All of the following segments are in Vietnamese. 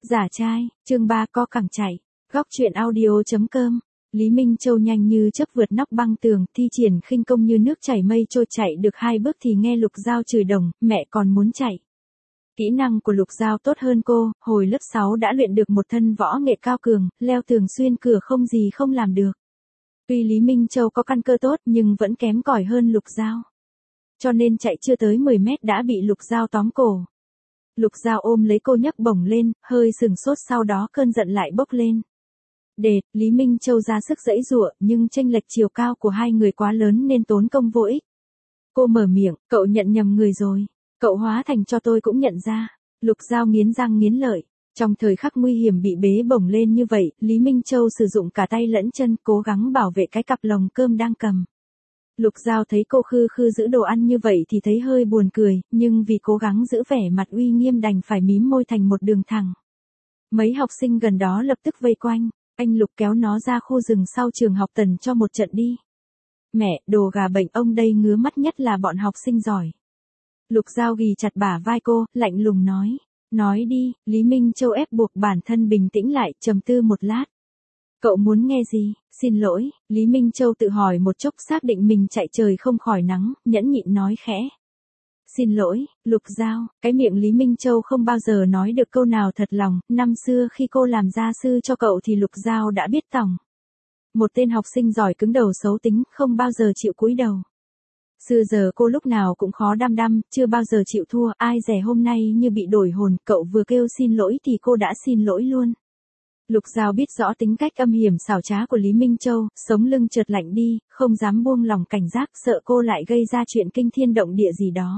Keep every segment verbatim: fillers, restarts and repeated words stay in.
Giả trai, chương ba co cẳng chạy. Góc truyện audio chấm com. Lý Minh Châu nhanh như chớp vượt nóc băng tường, thi triển khinh công như nước chảy mây trôi, chạy được hai bước thì nghe Lục Giao chửi đồng, mẹ còn muốn chạy. Kỹ năng của Lục Giao tốt hơn cô, hồi lớp sáu đã luyện được một thân võ nghệ cao cường, leo tường xuyên cửa không gì không làm được. Tuy Lý Minh Châu có căn cơ tốt nhưng vẫn kém cỏi hơn Lục Giao. Cho nên chạy chưa tới mười mét đã bị Lục Giao tóm cổ. Lục Giao ôm lấy cô nhấc bổng lên, hơi sừng sốt, sau đó cơn giận lại bốc lên. Đệt, Lý Minh Châu ra sức giãy giụa, nhưng chênh lệch chiều cao của hai người quá lớn nên tốn công vô ích. Cô mở miệng, cậu nhận nhầm người rồi. Cậu hóa thành cho tôi cũng nhận ra. Lục Giao nghiến răng nghiến lợi. Trong thời khắc nguy hiểm bị bế bổng lên như vậy, Lý Minh Châu sử dụng cả tay lẫn chân cố gắng bảo vệ cái cặp lồng cơm đang cầm. Lục Giao thấy cô khư khư giữ đồ ăn như vậy thì thấy hơi buồn cười, nhưng vì cố gắng giữ vẻ mặt uy nghiêm đành phải mím môi thành một đường thẳng. Mấy học sinh gần đó lập tức vây quanh, anh Lục kéo nó ra khu rừng sau trường học tần cho một trận đi. Mẹ, đồ gà bệnh ông đây ngứa mắt nhất là bọn học sinh giỏi. Lục Giao ghì chặt bả vai cô, lạnh lùng nói. Nói đi, Lý Minh Châu ép buộc bản thân bình tĩnh lại, trầm tư một lát. Cậu muốn nghe gì? Xin lỗi, Lý Minh Châu tự hỏi một chốc, xác định mình chạy trời không khỏi nắng, nhẫn nhịn nói khẽ. Xin lỗi, Lục Giao. Cái miệng Lý Minh Châu không bao giờ nói được câu nào thật lòng, năm xưa khi cô làm gia sư cho cậu thì Lục Giao đã biết tòng. Một tên học sinh giỏi cứng đầu xấu tính, không bao giờ chịu cúi đầu. Xưa giờ cô lúc nào cũng khó đăm đăm, chưa bao giờ chịu thua, ai dè hôm nay như bị đổi hồn, cậu vừa kêu xin lỗi thì cô đã xin lỗi luôn. Lục Giao biết rõ tính cách âm hiểm xảo trá của Lý Minh Châu, sống lưng trượt lạnh đi, không dám buông lòng cảnh giác, sợ cô lại gây ra chuyện kinh thiên động địa gì đó.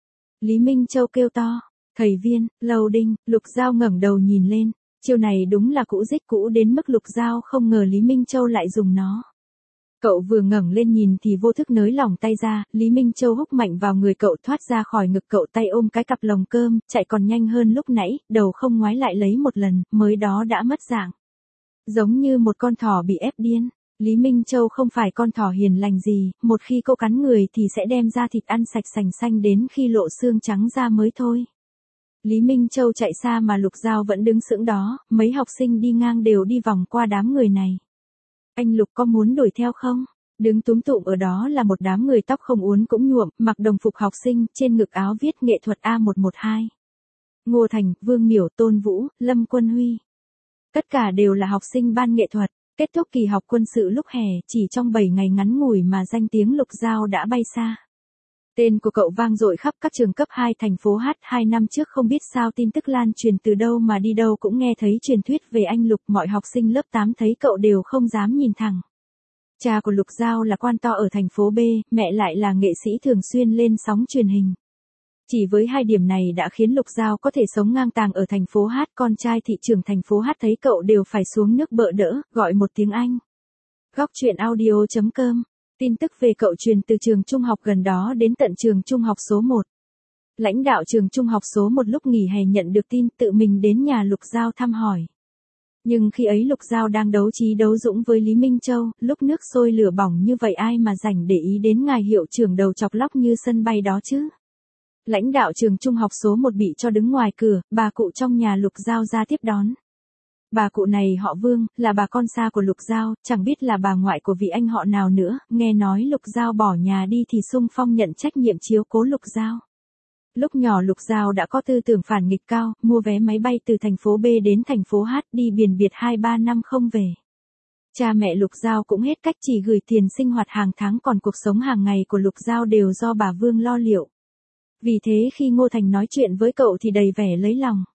Lý Minh Châu kêu to, thầy Viên, Lâu Đinh. Lục Giao ngẩng đầu nhìn lên, chiêu này đúng là cũ dích cũ đến mức Lục Giao không ngờ Lý Minh Châu lại dùng nó. Cậu vừa ngẩng lên nhìn thì vô thức nới lỏng tay ra, Lý Minh Châu húc mạnh vào người cậu, thoát ra khỏi ngực cậu, tay ôm cái cặp lồng cơm, chạy còn nhanh hơn lúc nãy, đầu không ngoái lại lấy một lần, mới đó đã mất dạng. Giống như một con thỏ bị ép điên. Lý Minh Châu không phải con thỏ hiền lành gì, một khi cô cắn người thì sẽ đem ra thịt ăn sạch sành xanh đến khi lộ xương trắng ra mới thôi. Lý Minh Châu chạy xa mà Lục Giao vẫn đứng sững đó, mấy học sinh đi ngang đều đi vòng qua đám người này. Anh Lục có muốn đuổi theo không? Đứng túm tụm ở đó là một đám người tóc không uốn cũng nhuộm, mặc đồng phục học sinh, trên ngực áo viết nghệ thuật A một một hai. Ngô Thành, Vương Miểu, Tôn Vũ, Lâm Quân Huy. Tất cả đều là học sinh ban nghệ thuật, kết thúc kỳ học quân sự lúc hè, chỉ trong bảy ngày ngắn ngủi mà danh tiếng Lục Giao đã bay xa. Tên của cậu vang dội khắp các trường cấp hai thành phố H, hai năm trước không biết sao tin tức lan truyền từ đâu mà đi đâu cũng nghe thấy truyền thuyết về anh Lục, mọi học sinh lớp tám thấy cậu đều không dám nhìn thẳng. Cha của Lục Giao là quan to ở thành phố B, mẹ lại là nghệ sĩ thường xuyên lên sóng truyền hình. Chỉ với hai điểm này đã khiến Lục Giao có thể sống ngang tàng ở thành phố H, con trai thị trưởng thành phố H thấy cậu đều phải xuống nước bợ đỡ, gọi một tiếng anh. Góc truyện audio chấm com. Tin tức về cậu truyền từ trường trung học gần đó đến tận trường trung học số một. Lãnh đạo trường trung học số một lúc nghỉ hè nhận được tin tự mình đến nhà Lục Giao thăm hỏi. Nhưng khi ấy Lục Giao đang đấu trí đấu dũng với Lý Minh Châu, lúc nước sôi lửa bỏng như vậy ai mà rảnh để ý đến ngài hiệu trưởng đầu chọc lóc như sân bay đó chứ. Lãnh đạo trường trung học số một bị cho đứng ngoài cửa, bà cụ trong nhà Lục Giao ra tiếp đón. Bà cụ này họ Vương, là bà con xa của Lục Giao, chẳng biết là bà ngoại của vị anh họ nào nữa, nghe nói Lục Giao bỏ nhà đi thì xung phong nhận trách nhiệm chiếu cố Lục Giao. Lúc nhỏ Lục Giao đã có tư tưởng phản nghịch cao, mua vé máy bay từ thành phố B đến thành phố H, đi biển biệt hai ba năm không về. Cha mẹ Lục Giao cũng hết cách, chỉ gửi tiền sinh hoạt hàng tháng, còn cuộc sống hàng ngày của Lục Giao đều do bà Vương lo liệu. Vì thế khi Ngô Thành nói chuyện với cậu thì đầy vẻ lấy lòng.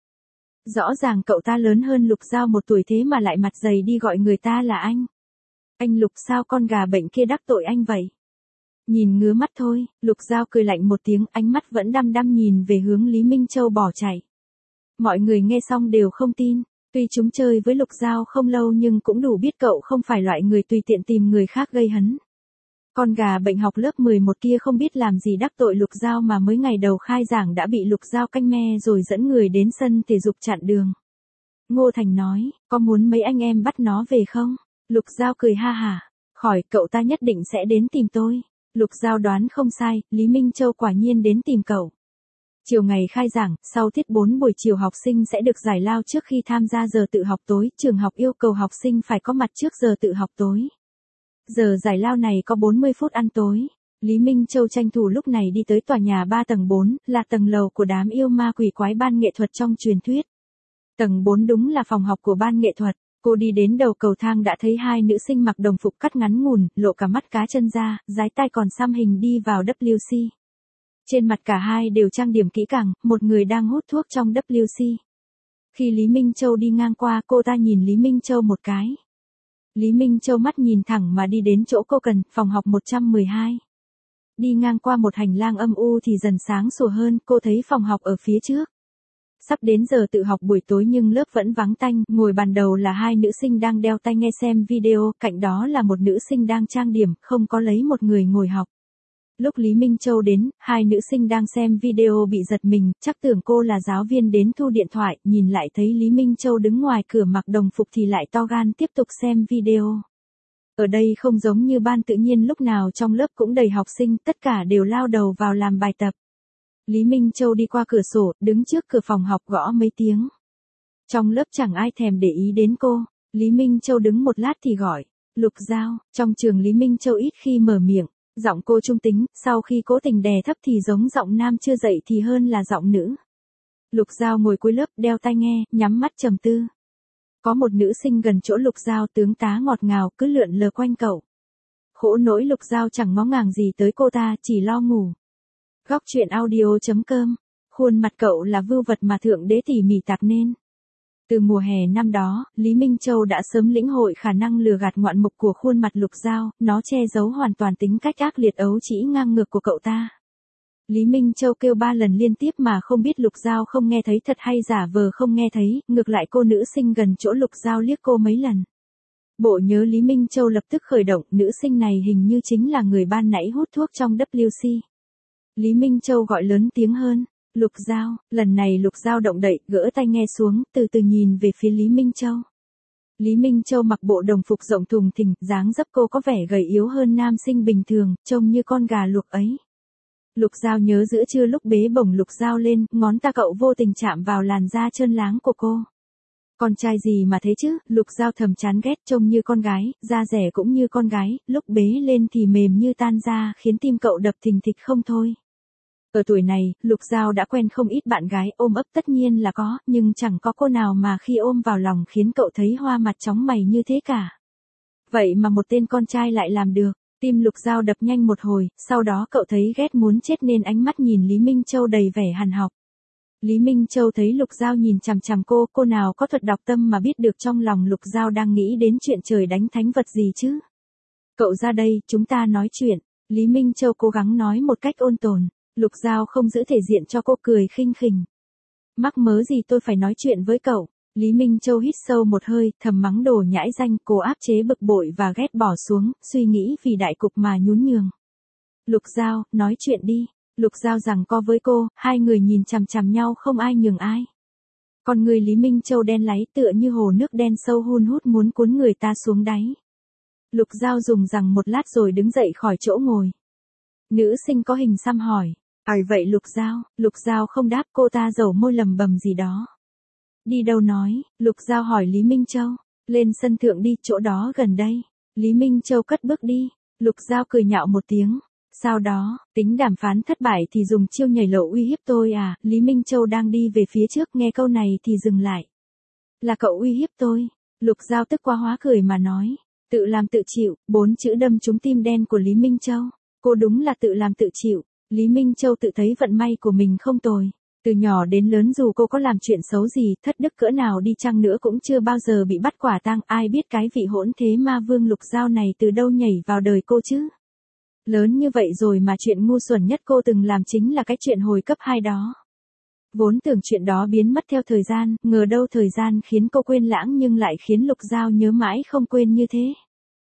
Rõ ràng cậu ta lớn hơn Lục Giao một tuổi thế mà lại mặt dày đi gọi người ta là anh. Anh Lục, sao con gà bệnh kia đắc tội anh vậy? Nhìn ngứa mắt thôi. Lục Giao cười lạnh một tiếng, ánh mắt vẫn đăm đăm nhìn về hướng Lý Minh Châu bỏ chạy. Mọi người nghe xong đều không tin, tuy chúng chơi với Lục Giao không lâu nhưng cũng đủ biết cậu không phải loại người tùy tiện tìm người khác gây hấn. Con gà bệnh học lớp mười một kia không biết làm gì đắc tội Lục Giao mà mới ngày đầu khai giảng đã bị Lục Giao canh me rồi dẫn người đến sân thể dục chặn đường. Ngô Thành nói, có muốn mấy anh em bắt nó về không? Lục Giao cười ha hả, khỏi, cậu ta nhất định sẽ đến tìm tôi. Lục Giao đoán không sai, Lý Minh Châu quả nhiên đến tìm cậu. Chiều ngày khai giảng, sau tiết bốn buổi chiều học sinh sẽ được giải lao trước khi tham gia giờ tự học tối, trường học yêu cầu học sinh phải có mặt trước giờ tự học tối. Giờ giải lao này có bốn mươi phút ăn tối. Lý Minh Châu tranh thủ lúc này đi tới tòa nhà ba tầng bốn, là tầng lầu của đám yêu ma quỷ quái ban nghệ thuật trong truyền thuyết. Tầng bốn đúng là phòng học của ban nghệ thuật. Cô đi đến đầu cầu thang đã thấy hai nữ sinh mặc đồng phục cắt ngắn ngủn, lộ cả mắt cá chân ra, dái tai còn xăm hình đi vào W C. Trên mặt cả hai đều trang điểm kỹ càng, một người đang hút thuốc trong W C. Khi Lý Minh Châu đi ngang qua, cô ta nhìn Lý Minh Châu một cái. Lý Minh Châu mắt nhìn thẳng mà đi đến chỗ cô cần, phòng học một trăm mười hai. Đi ngang qua một hành lang âm u thì dần sáng sủa hơn, cô thấy phòng học ở phía trước. Sắp đến giờ tự học buổi tối nhưng lớp vẫn vắng tanh, ngồi bàn đầu là hai nữ sinh đang đeo tai nghe xem video, cạnh đó là một nữ sinh đang trang điểm, không có lấy một người ngồi học. Lúc Lý Minh Châu đến, hai nữ sinh đang xem video bị giật mình, chắc tưởng cô là giáo viên đến thu điện thoại, nhìn lại thấy Lý Minh Châu đứng ngoài cửa mặc đồng phục thì lại to gan tiếp tục xem video. Ở đây không giống như ban tự nhiên lúc nào trong lớp cũng đầy học sinh, tất cả đều lao đầu vào làm bài tập. Lý Minh Châu đi qua cửa sổ, đứng trước cửa phòng học gõ mấy tiếng. Trong lớp chẳng ai thèm để ý đến cô, Lý Minh Châu đứng một lát thì gọi, Lục Giao, trong trường Lý Minh Châu ít khi mở miệng, giọng cô trung tính, sau khi cố tình đè thấp thì giống giọng nam chưa dậy thì hơn là giọng nữ. Lục Giao ngồi cuối lớp đeo tai nghe, nhắm mắt trầm tư. Có một nữ sinh gần chỗ Lục Giao tướng tá ngọt ngào cứ lượn lờ quanh cậu. Khổ nỗi Lục Giao chẳng ngó ngàng gì tới cô ta, chỉ lo ngủ. Góc truyện audio chấm com. Khuôn mặt cậu là vưu vật mà Thượng Đế tỉ mỉ tạc nên. Từ mùa hè năm đó, Lý Minh Châu đã sớm lĩnh hội khả năng lừa gạt ngoạn mục của khuôn mặt Lục Giao, nó che giấu hoàn toàn tính cách ác liệt ấu trĩ ngang ngược của cậu ta. Lý Minh Châu kêu ba lần liên tiếp mà không biết Lục Giao không nghe thấy thật hay giả vờ không nghe thấy, ngược lại cô nữ sinh gần chỗ Lục Giao liếc cô mấy lần. Bộ nhớ Lý Minh Châu lập tức khởi động, nữ sinh này hình như chính là người ban nãy hút thuốc trong W C. Lý Minh Châu gọi lớn tiếng hơn, Lục Giao, lần này Lục Giao động đậy, gỡ tai nghe xuống, từ từ nhìn về phía Lý Minh Châu. Lý Minh Châu mặc bộ đồng phục rộng thùng thình, dáng dấp cô có vẻ gầy yếu hơn nam sinh bình thường, trông như con gà luộc ấy. Lục Giao nhớ giữa trưa lúc bế bổng Lục Giao lên, ngón ta cậu vô tình chạm vào làn da trơn láng của cô. Con trai gì mà thế chứ, Lục Giao thầm chán ghét, trông như con gái, da rẻ cũng như con gái, lúc bế lên thì mềm như tan da, khiến tim cậu đập thình thịch không thôi. Ở tuổi này, Lục Giao đã quen không ít bạn gái, ôm ấp tất nhiên là có, nhưng chẳng có cô nào mà khi ôm vào lòng khiến cậu thấy hoa mặt chóng mày như thế cả. Vậy mà một tên con trai lại làm được, tim Lục Giao đập nhanh một hồi, sau đó cậu thấy ghét muốn chết nên ánh mắt nhìn Lý Minh Châu đầy vẻ hằn học. Lý Minh Châu thấy Lục Giao nhìn chằm chằm cô, cô nào có thuật đọc tâm mà biết được trong lòng Lục Giao đang nghĩ đến chuyện trời đánh thánh vật gì chứ. Cậu ra đây, chúng ta nói chuyện, Lý Minh Châu cố gắng nói một cách ôn tồn. Lục Giao không giữ thể diện cho cô, cười khinh khỉnh. Mắc mớ gì tôi phải nói chuyện với cậu. Lý Minh Châu hít sâu một hơi, thầm mắng đồ nhãi danh, cô áp chế bực bội và ghét bỏ xuống, suy nghĩ vì đại cục mà nhún nhường. Lục Giao, nói chuyện đi. Lục Giao giằng co với cô, hai người nhìn chằm chằm nhau không ai nhường ai. Con người Lý Minh Châu đen láy tựa như hồ nước đen sâu hun hút muốn cuốn người ta xuống đáy. Lục Giao dùng rằng một lát rồi đứng dậy khỏi chỗ ngồi. Nữ sinh có hình xăm hỏi. Ai vậy Lục Giao? Lục Giao không đáp, cô ta dầu môi lầm bầm gì đó. Đi đâu nói? Lục Giao hỏi Lý Minh Châu. Lên sân thượng đi, chỗ đó gần đây. Lý Minh Châu cất bước đi. Lục Giao cười nhạo một tiếng. Sau đó, tính đàm phán thất bại thì dùng chiêu nhảy lầu uy hiếp tôi à? Lý Minh Châu đang đi về phía trước, nghe câu này thì dừng lại. Là cậu uy hiếp tôi. Lục Giao tức quá hóa cười mà nói. Tự làm tự chịu, bốn chữ đâm trúng tim đen của Lý Minh Châu. Cô đúng là tự làm tự chịu. Lý Minh Châu tự thấy vận may của mình không tồi. Từ nhỏ đến lớn dù cô có làm chuyện xấu gì, thất đức cỡ nào đi chăng nữa cũng chưa bao giờ bị bắt quả tang. Ai biết cái vị hỗn thế ma vương Lục Giao này từ đâu nhảy vào đời cô chứ. Lớn như vậy rồi mà chuyện ngu xuẩn nhất cô từng làm chính là cái chuyện hồi cấp hai đó. Vốn tưởng chuyện đó biến mất theo thời gian, ngờ đâu thời gian khiến cô quên lãng nhưng lại khiến Lục Giao nhớ mãi không quên như thế.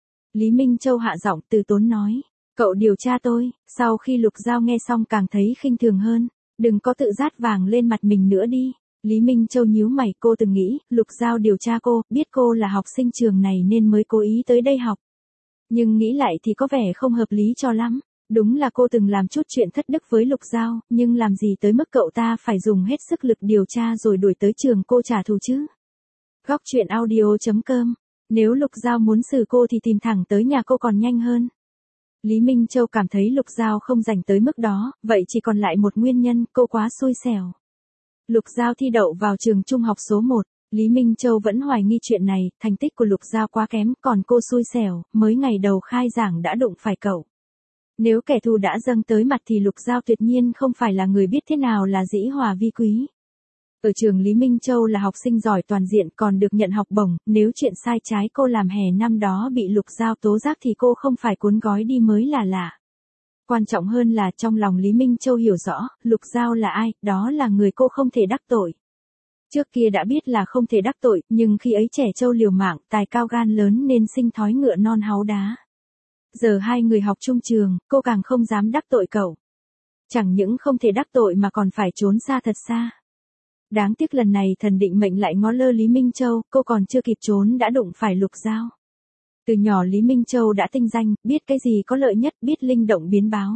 Lý Minh Châu hạ giọng từ tốn nói. Cậu điều tra tôi. Sau khi Lục Giao nghe xong càng thấy khinh thường hơn. Đừng có tự dát vàng lên mặt mình nữa đi. Lý Minh Châu nhíu mày, cô từng nghĩ, Lục Giao điều tra cô, biết cô là học sinh trường này nên mới cố ý tới đây học. Nhưng nghĩ lại thì có vẻ không hợp lý cho lắm. Đúng là cô từng làm chút chuyện thất đức với Lục Giao, nhưng làm gì tới mức cậu ta phải dùng hết sức lực điều tra rồi đuổi tới trường cô trả thù chứ. Góc truyện audio chấm com. Nếu Lục Giao muốn xử cô thì tìm thẳng tới nhà cô còn nhanh hơn. Lý Minh Châu cảm thấy Lục Giao không rảnh tới mức đó, vậy chỉ còn lại một nguyên nhân, cô quá xui xẻo. Lục Giao thi đậu vào trường trung học số một, Lý Minh Châu vẫn hoài nghi chuyện này, thành tích của Lục Giao quá kém, còn cô xui xẻo, mới ngày đầu khai giảng đã đụng phải cậu. Nếu kẻ thù đã dâng tới mặt thì Lục Giao tuyệt nhiên không phải là người biết thế nào là dĩ hòa vi quý. Ở trường Lý Minh Châu là học sinh giỏi toàn diện còn được nhận học bổng, nếu chuyện sai trái cô làm hè năm đó bị Lục Giao tố giác thì cô không phải cuốn gói đi mới là lạ. Quan trọng hơn là trong lòng Lý Minh Châu hiểu rõ, Lục Giao là ai, đó là người cô không thể đắc tội. Trước kia đã biết là không thể đắc tội, nhưng khi ấy trẻ trâu liều mạng, tài cao gan lớn nên sinh thói ngựa non háu đá. Giờ hai người học chung trường, cô càng không dám đắc tội cậu. Chẳng những không thể đắc tội mà còn phải trốn xa thật xa. Đáng tiếc lần này thần định mệnh lại ngó lơ Lý Minh Châu, cô còn chưa kịp trốn đã đụng phải Lục Giao. Từ nhỏ Lý Minh Châu đã tinh danh, biết cái gì có lợi nhất, biết linh động biến báo.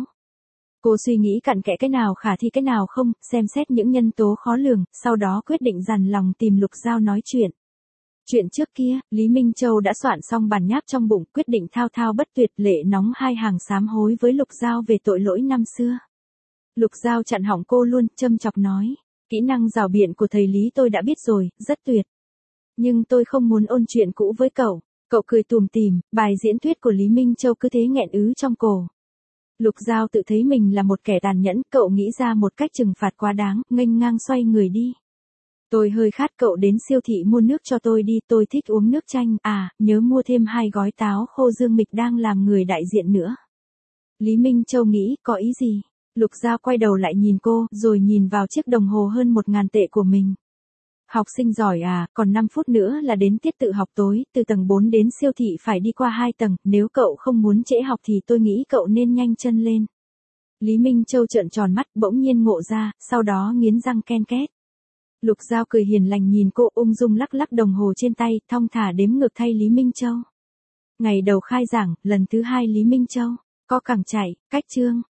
Cô suy nghĩ cặn kẽ cái nào khả thi cái nào không, xem xét những nhân tố khó lường, sau đó quyết định dằn lòng tìm Lục Giao nói chuyện. Chuyện trước kia, Lý Minh Châu đã soạn xong bản nháp trong bụng, quyết định thao thao bất tuyệt lệ nóng hai hàng sám hối với Lục Giao về tội lỗi năm xưa. Lục Giao chặn họng cô luôn, châm chọc nói, kỹ năng rào biện của thầy Lý tôi đã biết rồi, rất tuyệt. Nhưng tôi không muốn ôn chuyện cũ với cậu. Cậu cười tủm tỉm, bài diễn thuyết của Lý Minh Châu cứ thế nghẹn ứ trong cổ. Lục Giao tự thấy mình là một kẻ tàn nhẫn, cậu nghĩ ra một cách trừng phạt quá đáng, nghênh ngang xoay người đi. Tôi hơi khát, cậu đến siêu thị mua nước cho tôi đi, tôi thích uống nước chanh, à, nhớ mua thêm hai gói táo khô Dương Mịch đang làm người đại diện nữa. Lý Minh Châu nghĩ, có ý gì? Lục Giao quay đầu lại nhìn cô, rồi nhìn vào chiếc đồng hồ hơn một ngàn tệ của mình. Học sinh giỏi à, còn năm phút nữa là đến tiết tự học tối, từ tầng bốn đến siêu thị phải đi qua hai tầng, nếu cậu không muốn trễ học thì tôi nghĩ cậu nên nhanh chân lên. Lý Minh Châu trợn tròn mắt, bỗng nhiên ngộ ra, sau đó nghiến răng ken két. Lục Giao cười hiền lành nhìn cô, ung dung lắc lắc đồng hồ trên tay, thong thả đếm ngược thay Lý Minh Châu. Ngày đầu khai giảng, lần thứ hai Lý Minh Châu, có cẳng chạy, cách chương.